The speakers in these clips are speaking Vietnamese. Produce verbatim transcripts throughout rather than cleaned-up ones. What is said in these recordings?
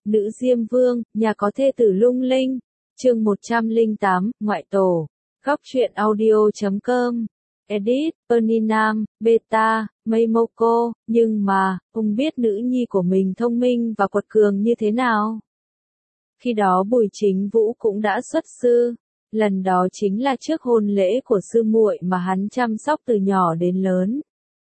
Nữ Diêm Vương, nhà có thê tử lung linh. Chương một trăm lẻ tám, Ngoại tổ. Góc truyện audio chấm com. Edit, Bernie Nam, Beta, Meimoko, nhưng mà, ông biết nữ nhi của mình thông minh và quật cường như thế nào. Khi đó Bùi Chính Vũ cũng đã xuất sư, lần đó chính là trước hôn lễ của sư muội mà hắn chăm sóc từ nhỏ đến lớn.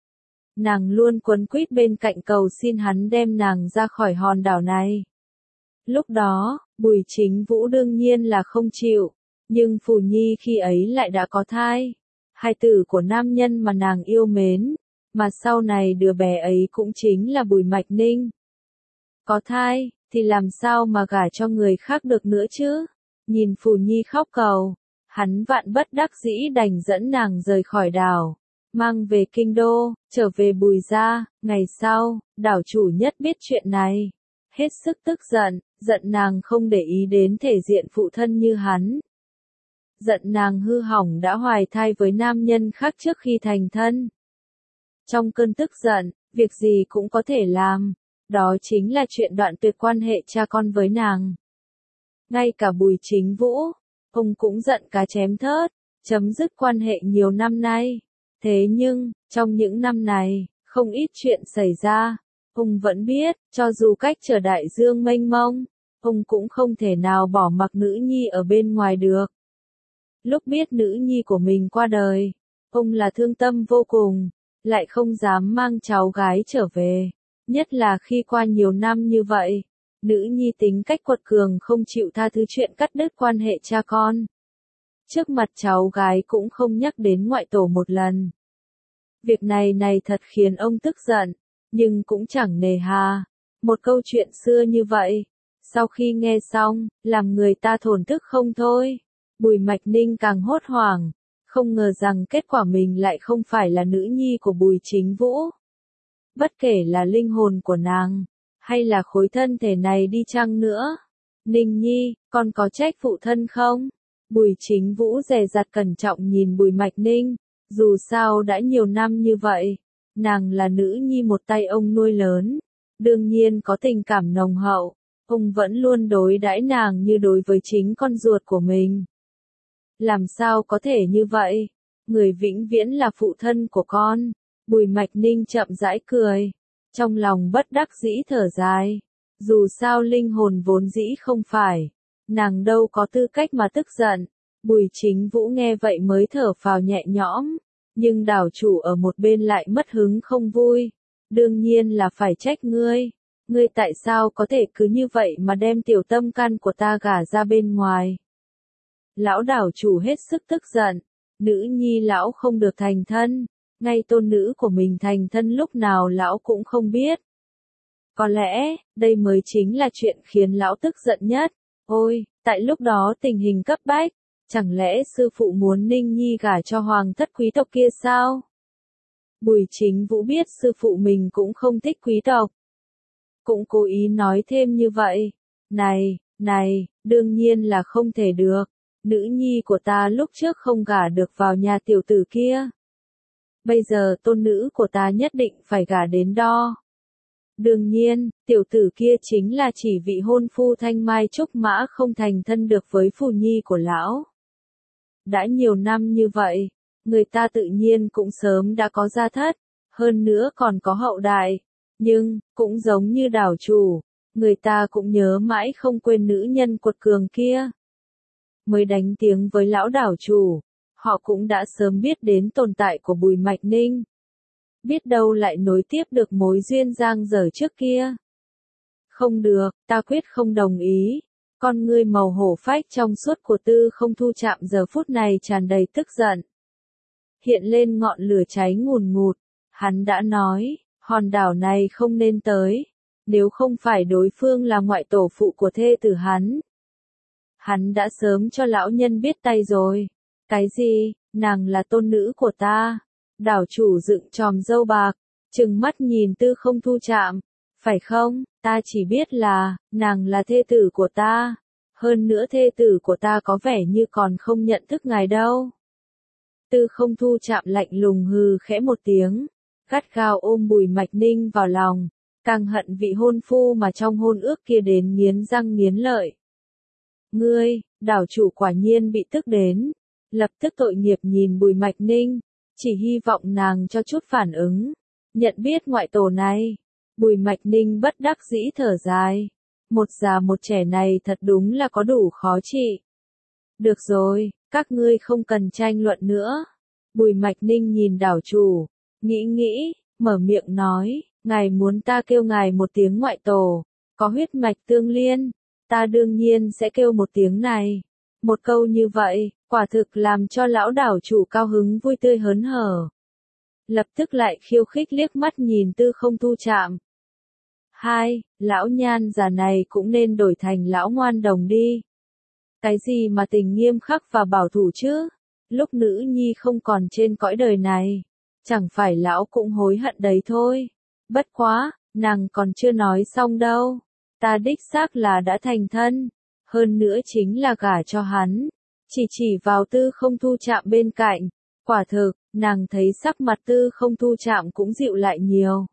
Nàng luôn quấn quýt bên cạnh cầu xin hắn đem nàng ra khỏi hòn đảo này. Lúc đó, Bùi Chính Vũ đương nhiên là không chịu, nhưng Phù Nhi khi ấy lại đã có thai. Hài tử của nam nhân mà nàng yêu mến, mà sau này đứa bé ấy cũng chính là Bùi Mạch Ninh. Có thai, thì làm sao mà gả cho người khác được nữa chứ? Nhìn Phù Nhi khóc cầu, hắn vạn bất đắc dĩ đành dẫn nàng rời khỏi đảo, mang về kinh đô, trở về Bùi gia. Ngày sau, đảo chủ nhất biết chuyện này, hết sức tức giận, giận nàng không để ý đến thể diện phụ thân như hắn. Giận nàng hư hỏng đã hoài thai với nam nhân khác trước khi thành thân. Trong cơn tức giận, việc gì cũng có thể làm, đó chính là chuyện đoạn tuyệt quan hệ cha con với nàng. Ngay cả Bùi Chính Vũ, ông cũng giận cá chém thớt, chấm dứt quan hệ nhiều năm nay. Thế nhưng, trong những năm này, không ít chuyện xảy ra. Ông vẫn biết, cho dù cách trở đại dương mênh mông, ông cũng không thể nào bỏ mặc nữ nhi ở bên ngoài được. Lúc biết nữ nhi của mình qua đời, ông là thương tâm vô cùng, lại không dám mang cháu gái trở về. Nhất là khi qua nhiều năm như vậy, nữ nhi tính cách quật cường không chịu tha thứ chuyện cắt đứt quan hệ cha con. Trước mặt cháu gái cũng không nhắc đến ngoại tổ một lần. Việc này này thật khiến ông tức giận, nhưng cũng chẳng nề hà. Một câu chuyện xưa như vậy, sau khi nghe xong, làm người ta thổn thức không thôi. Bùi Mạch Ninh càng hốt hoảng, không ngờ rằng kết quả mình lại không phải là nữ nhi của Bùi Chính Vũ. Bất kể là linh hồn của nàng, hay là khối thân thể này đi chăng nữa. Ninh nhi, con có trách phụ thân không? Bùi Chính Vũ dè dặt cẩn trọng nhìn Bùi Mạch Ninh, dù sao đã nhiều năm như vậy, nàng là nữ nhi một tay ông nuôi lớn, đương nhiên có tình cảm nồng hậu, ông vẫn luôn đối đãi nàng như đối với chính con ruột của mình. Làm sao có thể như vậy? Người vĩnh viễn là phụ thân của con. Bùi Mạch Ninh chậm rãi cười, trong lòng bất đắc dĩ thở dài. Dù sao linh hồn vốn dĩ không phải, nàng đâu có tư cách mà tức giận. Bùi Chính Vũ nghe vậy mới thở phào nhẹ nhõm, nhưng đảo chủ ở một bên lại mất hứng không vui. Đương nhiên là phải trách ngươi. Ngươi tại sao có thể cứ như vậy mà đem tiểu tâm can của ta gả ra bên ngoài? Lão đảo chủ hết sức tức giận, nữ nhi lão không được thành thân, ngay tôn nữ của mình thành thân lúc nào lão cũng không biết. Có lẽ, đây mới chính là chuyện khiến lão tức giận nhất. Ôi, tại lúc đó tình hình cấp bách, chẳng lẽ sư phụ muốn Ninh Nhi gả cho hoàng thất quý tộc kia sao? Bùi Chính Vũ biết sư phụ mình cũng không thích quý tộc, cũng cố ý nói thêm như vậy. Này, này, đương nhiên là không thể được. Nữ nhi của ta lúc trước không gả được vào nhà tiểu tử kia. Bây giờ tôn nữ của ta nhất định phải gả đến đó. Đương nhiên, tiểu tử kia chính là chỉ vị hôn phu thanh mai trúc mã không thành thân được với Phù Nhi của lão. Đã nhiều năm như vậy, người ta tự nhiên cũng sớm đã có gia thất, hơn nữa còn có hậu đại. Nhưng, cũng giống như đảo chủ, người ta cũng nhớ mãi không quên nữ nhân quật cường kia. Mới đánh tiếng với lão đảo chủ, họ cũng đã sớm biết đến tồn tại của Bùi Mạch Ninh. Biết đâu lại nối tiếp được mối duyên dang dở trước kia. Không được, ta quyết không đồng ý. Con ngươi màu hổ phách trong suốt của Tư Không Thu Trạm giờ phút này tràn đầy tức giận. Hiện lên ngọn lửa cháy ngùn ngụt, hắn đã nói, hòn đảo này không nên tới, nếu không phải đối phương là ngoại tổ phụ của thê tử hắn. Hắn đã sớm cho lão nhân biết tay rồi. Cái gì, nàng là tôn nữ của ta? Đảo chủ dựng tròm râu bạc, trừng mắt nhìn Tư Không Thu Trạm. Phải không, ta chỉ biết là, nàng là thê tử của ta. Hơn nữa thê tử của ta có vẻ như còn không nhận thức ngài đâu. Tư Không Thu Trạm lạnh lùng hừ khẽ một tiếng, gắt gao ôm Bùi Mạch Ninh vào lòng. càng hận vị hôn phu mà trong hôn ước kia đến nghiến răng nghiến lợi. Ngươi, đảo chủ quả nhiên bị tức đến, lập tức tội nghiệp nhìn Bùi Mạch Ninh, chỉ hy vọng nàng cho chút phản ứng, nhận biết ngoại tổ này. Bùi Mạch Ninh bất đắc dĩ thở dài, một già một trẻ này thật đúng là có đủ khó trị. Được rồi, các ngươi không cần tranh luận nữa. Bùi Mạch Ninh nhìn đảo chủ, nghĩ nghĩ, mở miệng nói, ngài muốn ta kêu ngài một tiếng ngoại tổ, có huyết mạch tương liên, ta đương nhiên sẽ kêu một tiếng này. Một câu như vậy, quả thực làm cho lão đảo chủ cao hứng vui tươi hớn hở. Lập tức lại khiêu khích liếc mắt nhìn Tư Không Thu Trạm. Hai, lão nhan già này cũng nên đổi thành lão ngoan đồng đi. Cái gì mà tình nghiêm khắc và bảo thủ chứ? Lúc nữ nhi không còn trên cõi đời này, chẳng phải lão cũng hối hận đấy thôi. Bất quá, nàng còn chưa nói xong đâu. Ta đích xác là đã thành thân, hơn nữa chính là gả cho hắn. Chỉ chỉ vào Tư Không Thu Trạm bên cạnh, quả thực, nàng thấy sắc mặt Tư Không Thu Trạm cũng dịu lại nhiều.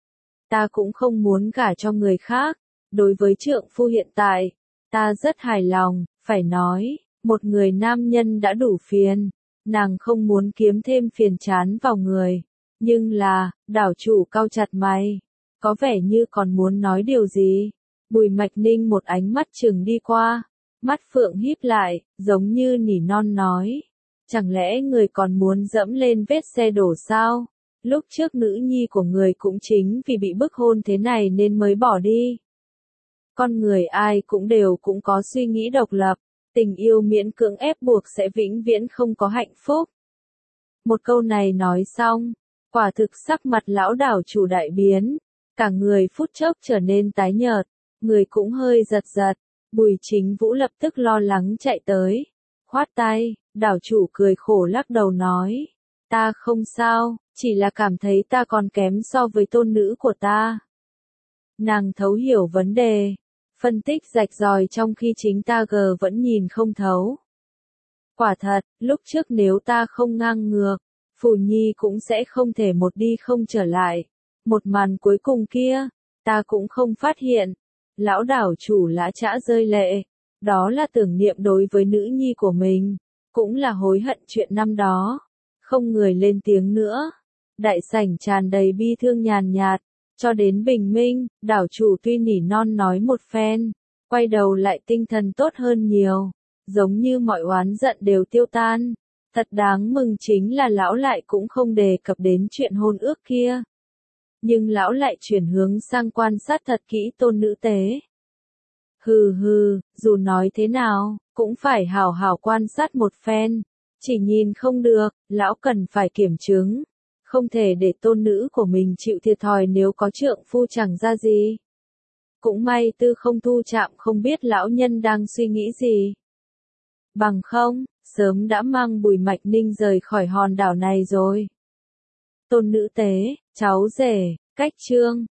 Ta cũng không muốn gả cho người khác, đối với trượng phu hiện tại, ta rất hài lòng, phải nói, một người nam nhân đã đủ phiền, nàng không muốn kiếm thêm phiền chán vào người. Nhưng là, đảo chủ cau chặt mày, có vẻ như còn muốn nói điều gì. Bùi Mạch Ninh một ánh mắt chừng đi qua, mắt phượng híp lại, giống như nỉ non nói. Chẳng lẽ người còn muốn dẫm lên vết xe đổ sao? Lúc trước nữ nhi của người cũng chính vì bị bức hôn thế này nên mới bỏ đi. Con người ai cũng đều cũng có suy nghĩ độc lập, tình yêu miễn cưỡng ép buộc sẽ vĩnh viễn không có hạnh phúc. Một câu này nói xong, quả thực sắc mặt lão đảo chủ đại biến, cả người phút chốc trở nên tái nhợt, người cũng hơi giật giật. Bùi Chính Vũ lập tức lo lắng chạy tới, khoát tay, đảo chủ cười khổ lắc đầu nói, ta không sao, chỉ là cảm thấy ta còn kém so với tôn nữ của ta. Nàng thấu hiểu vấn đề, phân tích rạch ròi trong khi chính ta gờ vẫn nhìn không thấu. Quả thật, lúc trước nếu ta không ngang ngược, Phù Nhi cũng sẽ không thể một đi không trở lại. Một màn cuối cùng kia, ta cũng không phát hiện. Lão đảo chủ lã chã rơi lệ, đó là tưởng niệm đối với nữ nhi của mình, cũng là hối hận chuyện năm đó. Không người lên tiếng nữa, đại sảnh tràn đầy bi thương nhàn nhạt, cho đến bình minh, đảo chủ tuy nỉ non nói một phen, quay đầu lại tinh thần tốt hơn nhiều, giống như mọi oán giận đều tiêu tan. Thật đáng mừng chính là lão lại cũng không đề cập đến chuyện hôn ước kia. Nhưng lão lại chuyển hướng sang quan sát thật kỹ tôn nữ tế. Hừ hừ, dù nói thế nào, cũng phải hào hào quan sát một phen. Chỉ nhìn không được, lão cần phải kiểm chứng. Không thể để tôn nữ của mình chịu thiệt thòi nếu có trượng phu chẳng ra gì. Cũng may Tư Không Thu Trạm không biết lão nhân đang suy nghĩ gì. Bằng không, sớm đã mang Bùi Mạch Ninh rời khỏi hòn đảo này rồi. Tôn nữ tế, cháu rể, cách chương.